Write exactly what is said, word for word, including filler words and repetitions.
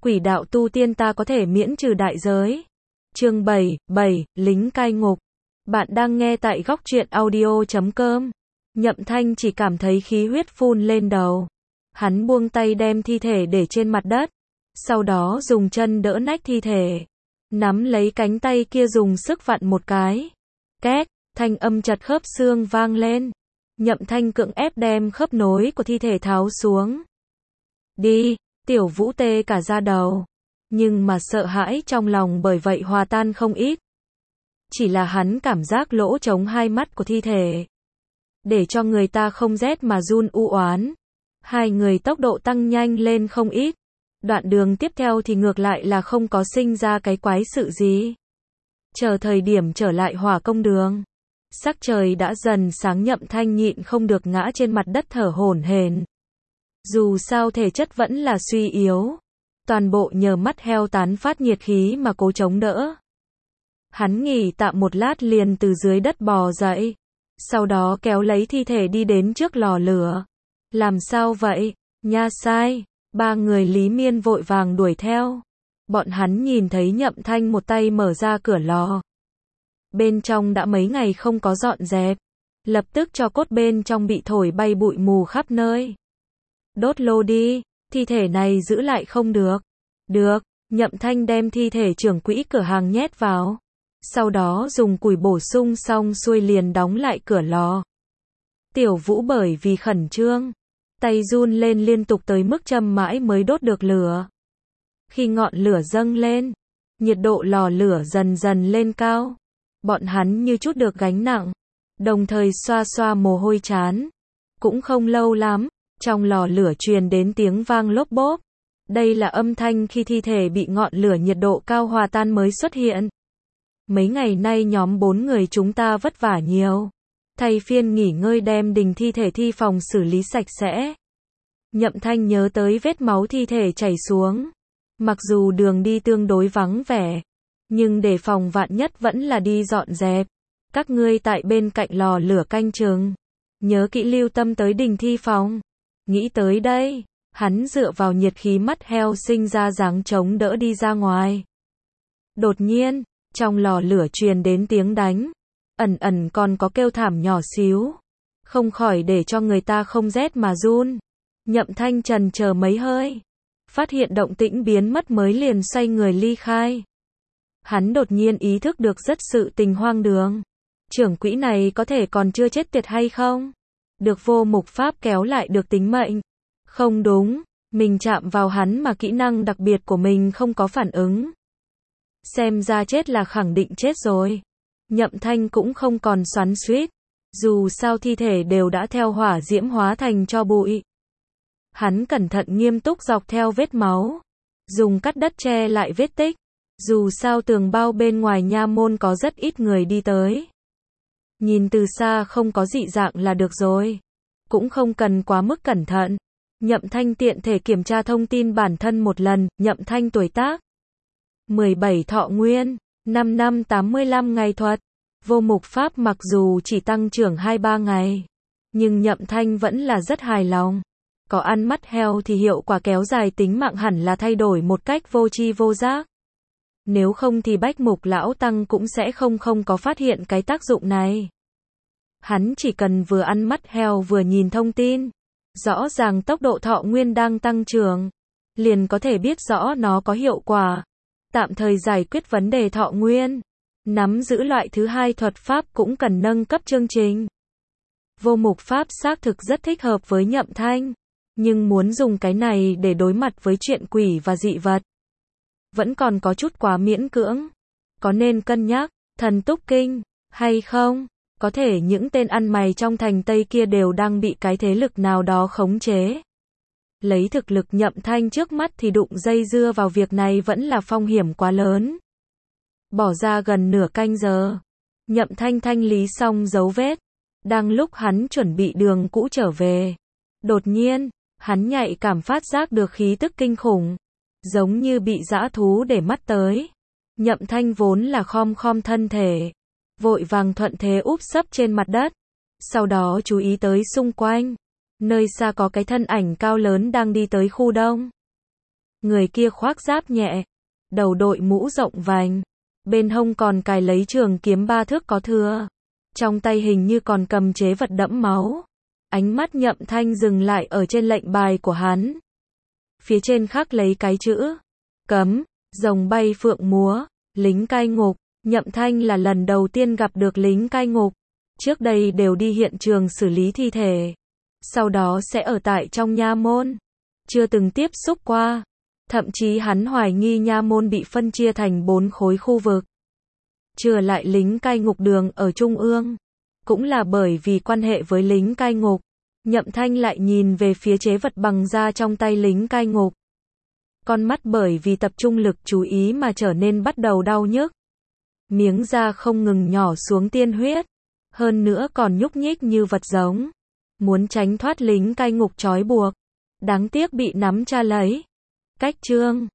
Quỷ đạo tu tiên ta có thể miễn trừ đại giới. Chương bảy, bảy, lính cai ngục. Bạn đang nghe tại góc truyện audio chấm com. Nhậm Thanh chỉ cảm thấy khí huyết phun lên đầu. Hắn buông tay đem thi thể để trên mặt đất. Sau đó dùng chân đỡ nách thi thể. Nắm lấy cánh tay kia dùng sức vặn một cái. Két, thanh âm chật khớp xương vang lên. Nhậm Thanh cưỡng ép đem khớp nối của thi thể tháo xuống. Đi, Tiểu Vũ tê cả da đầu. Nhưng mà sợ hãi trong lòng bởi vậy hòa tan không ít. Chỉ là hắn cảm giác lỗ trống hai mắt của thi thể. Để cho người ta không rét mà run u oán. Hai người tốc độ tăng nhanh lên không ít. Đoạn đường tiếp theo thì ngược lại là không có sinh ra cái quái sự gì. Chờ thời điểm trở lại hỏa công đường. Sắc trời đã dần sáng, Nhậm Thanh nhịn không được ngã trên mặt đất thở hổn hển. Dù sao thể chất vẫn là suy yếu. Toàn bộ nhờ mắt heo tán phát nhiệt khí mà cố chống đỡ. Hắn nghỉ tạm một lát liền từ dưới đất bò dậy. Sau đó kéo lấy thi thể đi đến trước lò lửa. Làm sao vậy? Nha sai. Ba người Lý Miên vội vàng đuổi theo. Bọn hắn nhìn thấy Nhậm Thanh một tay mở ra cửa lò. Bên trong đã mấy ngày không có dọn dẹp. Lập tức cho cốt bên trong bị thổi bay bụi mù khắp nơi. Đốt lô đi, thi thể này giữ lại không được. Được, Nhậm Thanh đem thi thể trưởng quỹ cửa hàng nhét vào. Sau đó dùng củi bổ sung xong xuôi liền đóng lại cửa lò. Tiểu Vũ bởi vì khẩn trương, tay run lên liên tục tới mức châm mãi mới đốt được lửa. Khi ngọn lửa dâng lên, nhiệt độ lò lửa dần dần lên cao. Bọn hắn như chút được gánh nặng, đồng thời xoa xoa mồ hôi trán. Cũng không lâu lắm, trong lò lửa truyền đến tiếng vang lốp bốp. Đây là âm thanh khi thi thể bị ngọn lửa nhiệt độ cao hòa tan mới xuất hiện. Mấy ngày nay nhóm bốn người chúng ta vất vả nhiều. Thay phiên nghỉ ngơi đem đình thi thể thi phòng xử lý sạch sẽ. Nhậm Thanh nhớ tới vết máu thi thể chảy xuống. Mặc dù đường đi tương đối vắng vẻ, nhưng để phòng vạn nhất vẫn là đi dọn dẹp. Các ngươi tại bên cạnh lò lửa canh chừng. Nhớ kỹ lưu tâm tới đình thi phòng. Nghĩ tới đây, hắn dựa vào nhiệt khí mắt heo sinh ra dáng chống đỡ đi ra ngoài. Đột nhiên, trong lò lửa truyền đến tiếng đánh. Ẩn ẩn còn có kêu thảm nhỏ xíu. Không khỏi để cho người ta không rét mà run. Nhậm Thanh trần chờ mấy hơi. Phát hiện động tĩnh biến mất mới liền xoay người ly khai. Hắn đột nhiên ý thức được rất sự tình hoang đường. Trưởng quỹ này có thể còn chưa chết tiệt hay không? Được Vô Mục Pháp kéo lại được tính mệnh. Không đúng, mình chạm vào hắn mà kỹ năng đặc biệt của mình không có phản ứng. Xem ra chết là khẳng định chết rồi. Nhậm Thanh cũng không còn xoắn xuýt. Dù sao thi thể đều đã theo hỏa diễm hóa thành tro bụi. Hắn cẩn thận nghiêm túc dọc theo vết máu. Dùng cắt đất che lại vết tích. Dù sao tường bao bên ngoài nha môn có rất ít người đi tới. Nhìn từ xa không có dị dạng là được rồi. Cũng không cần quá mức cẩn thận. Nhậm Thanh tiện thể kiểm tra thông tin bản thân một lần. Nhậm Thanh tuổi tác mười bảy thọ nguyên, năm năm tám mươi lăm ngày thuật. Vô Mục Pháp mặc dù chỉ tăng trưởng hai ba ngày, nhưng Nhậm Thanh vẫn là rất hài lòng. Có ăn mắt heo thì hiệu quả kéo dài tính mạng hẳn là thay đổi một cách vô tri vô giác. Nếu không thì Bách Mục Lão Tăng cũng sẽ không không có phát hiện cái tác dụng này. Hắn chỉ cần vừa ăn mắt heo vừa nhìn thông tin, rõ ràng tốc độ thọ nguyên đang tăng trưởng, liền có thể biết rõ nó có hiệu quả. Tạm thời giải quyết vấn đề thọ nguyên. Nắm giữ loại thứ hai thuật pháp cũng cần nâng cấp chương trình. Vô Mục Pháp xác thực rất thích hợp với Nhậm Thanh. Nhưng muốn dùng cái này để đối mặt với chuyện quỷ và dị vật, vẫn còn có chút quá miễn cưỡng. Có nên cân nhắc Thần Túc Kinh hay không? Có thể những tên ăn mày trong thành Tây kia đều đang bị cái thế lực nào đó khống chế. Lấy thực lực Nhậm Thanh trước mắt thì đụng dây dưa vào việc này vẫn là phong hiểm quá lớn. Bỏ ra gần nửa canh giờ. Nhậm Thanh thanh lý xong dấu vết. Đang lúc hắn chuẩn bị đường cũ trở về. Đột nhiên, hắn nhạy cảm phát giác được khí tức kinh khủng. Giống như bị dã thú để mắt tới. Nhậm Thanh vốn là khom khom thân thể. Vội vàng thuận thế úp sấp trên mặt đất. Sau đó chú ý tới xung quanh. Nơi xa có cái thân ảnh cao lớn đang đi tới khu đông. Người kia khoác giáp nhẹ, đầu đội mũ rộng vành, bên hông còn cài lấy trường kiếm ba thước có thưa. Trong tay hình như còn cầm chế vật đẫm máu. Ánh mắt Nhậm Thanh dừng lại ở trên lệnh bài của hắn. Phía trên khắc lấy cái chữ cấm, rồng bay phượng múa, lính cai ngục. Nhậm Thanh là lần đầu tiên gặp được lính cai ngục. Trước đây đều đi hiện trường xử lý thi thể, sau đó sẽ ở tại trong nha môn. Chưa từng tiếp xúc qua. Thậm chí hắn hoài nghi nha môn bị phân chia thành bốn khối khu vực. Trừ lại lính cai ngục đường ở trung ương. Cũng là bởi vì quan hệ với lính cai ngục. Nhậm Thanh lại nhìn về phía chế vật bằng da trong tay lính cai ngục. Con mắt bởi vì tập trung lực chú ý mà trở nên bắt đầu đau nhức. Miếng da không ngừng nhỏ xuống tiên huyết. Hơn nữa còn nhúc nhích như vật giống. Muốn tránh thoát lính cai ngục trói buộc. Đáng tiếc bị nắm cha lấy. Cách chương